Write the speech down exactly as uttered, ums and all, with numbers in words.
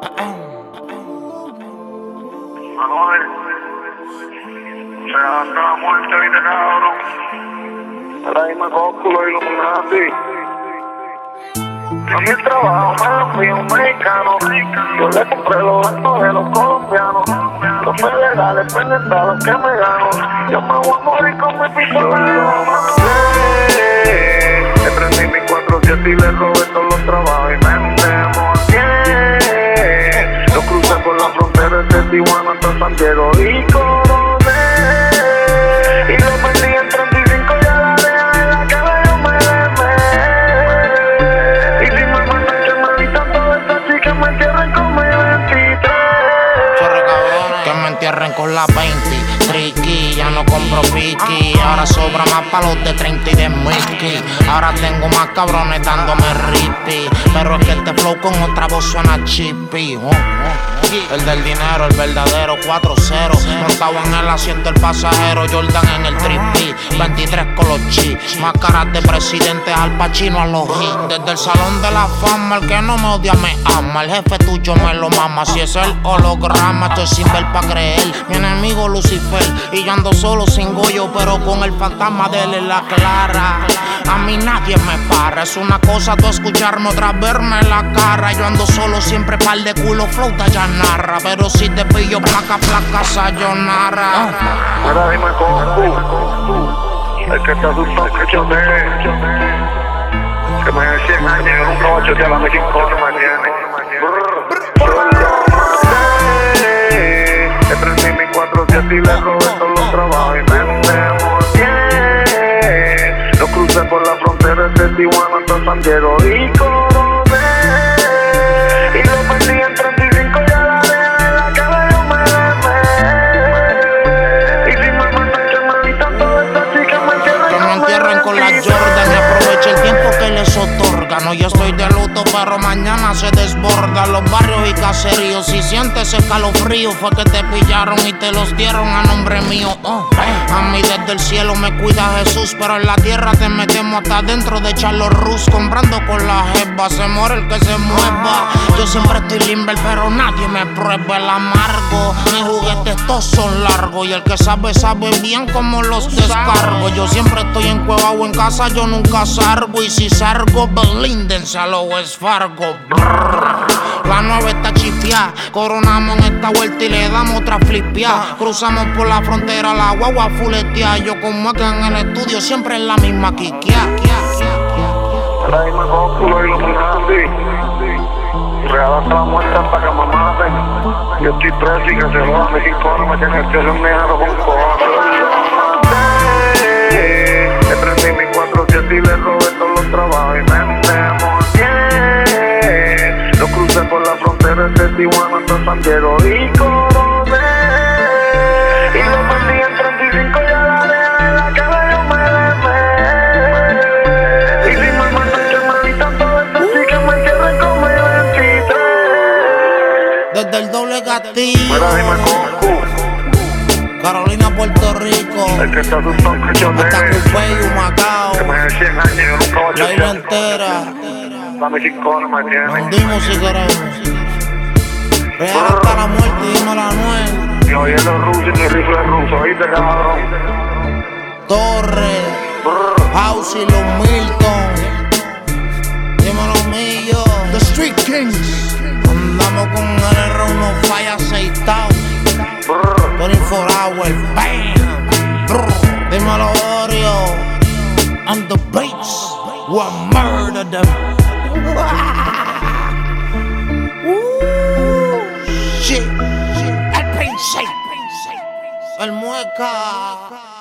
Manuel, se hasta la muerte, viste, cabrón. Ahora mismo cóculo y Illuminati. A mi trabajo me lo fui un mexicano. Yo le compré los actos de los colombianos. Los federales pendientes a los que me gano. Yo me voy a morir con mi pistola. Le prendí mi cuatro siete y le robé todos los trabajos y me endemonié. Lo crucé por la frontera de Tijuana hasta San Diego y coroné. Y lo perdí en treinta y cinco y a la reja de la cara yo me demé. Y si me mandan que me avisan todas estas chicas me entierren con mi veintitrés. Chorro cabrones, que me entierren con la veinte. Tricky, ya no compro piqui. Ahora sobra más pa' los de treinta y de Mickey. Ahora tengo más cabrones dándome ripi. Pero es que este flow con otra voz suena chippy. Oh, oh. El del dinero, el verdadero cuatro cero. Montado en el asiento el pasajero, Jordan en el trippy. veintitrés con los chi. Máscaras de presidente, Al Pacino a los hits. Desde el salón de la fama, el que no me odia me ama. El jefe tuyo me lo mama. Si es el holograma, estoy sin ver pa' creer. Mi enemigo Lucifer. Y yo ando solo sin goyo, pero con el fantasma de él en la clara. A mí nadie me para. Es una cosa tú escucharme, otra verme la cara. Yo ando solo siempre par de culo, flauta ya narra. Pero si te pillo placa, placa, sayonara. Ahora dime con tú. El que te asustó que chote. Que me dé cien años, yo nunca voy a chotear a la mexicana mañana. Le prendí mi cuatro siete y le robé todos los trabajos y me endemonié. Lo crucé por la frontera de Tijuana hasta San Diego y coroné. Y lo perdí en treinta y cinco y a la reja de la cara yo me demé. Y si me mandan que me avisan todas estas chicas me entierren Que me entierren con la Jordan y aproveche el tiempo que les otorga. No, yo estoy de luto, pero mañana se desborda. Los barrios y caseríos, si sientes escalofrío, fue que te pillaron y te los dieron a nombre mío. Oh. A mí desde el cielo me cuida Jesús, pero en la tierra te metemos hasta dentro de Charlos Rus. Comprando con la jeva, se muere el que se mueva. Yo siempre estoy limber, pero nadie me prueba el amargo. Mis juguetes todos son largos y el que sabe, sabe bien cómo los descargo. Yo siempre estoy en cueva o en casa, yo nunca salgo. Y si salgo, belíndense a lo West Fargo. Brrr. La nueve está chipeada, coronamos en esta vuelta y le damos otra flipia. Cruzamos por la frontera, la guagua fuletea. Yo como acá en el estudio siempre en la misma quiquia. Ahora mismo cóculo y Illuminati. Real hasta la muerte hasta que me maten. Yo estoy preso y que se joda mexicano, me tiene que ser un negro con cojones. Le prendí mi cuatro siete y le robé todos los trabajos y me endemonié. Lo crucé por la frontera de Tijuana hasta San Diego y coroné. Y lo perdí en treinta y cinco y a la reja de la cara yo me demé. Y si me mandan que me avisan todas estas chicas me entierren con mi veintitrés. Desde el doble gatillo, Mira, dime con Carolina, Puerto Rico, el que está asustado que chote. hasta Cupey y Macao, Que me dé cien años, yo nunca voy a la isla chotear. entera. La mexicana me tiene. Hundimos si queremos. Real hasta la muerte, dime la nuez. Y oye los rusos y mi rifle ruso, oíste, cabrón. Torre, Brr. House y los Milton. Dime los millos. The Street Kings. Andamos con el R uno falla aceitado. veinticuatro hours, bam. Brr. Dime los Oreo. And the Bates will murder them. Ooh, shit. El Prince. El Mueca.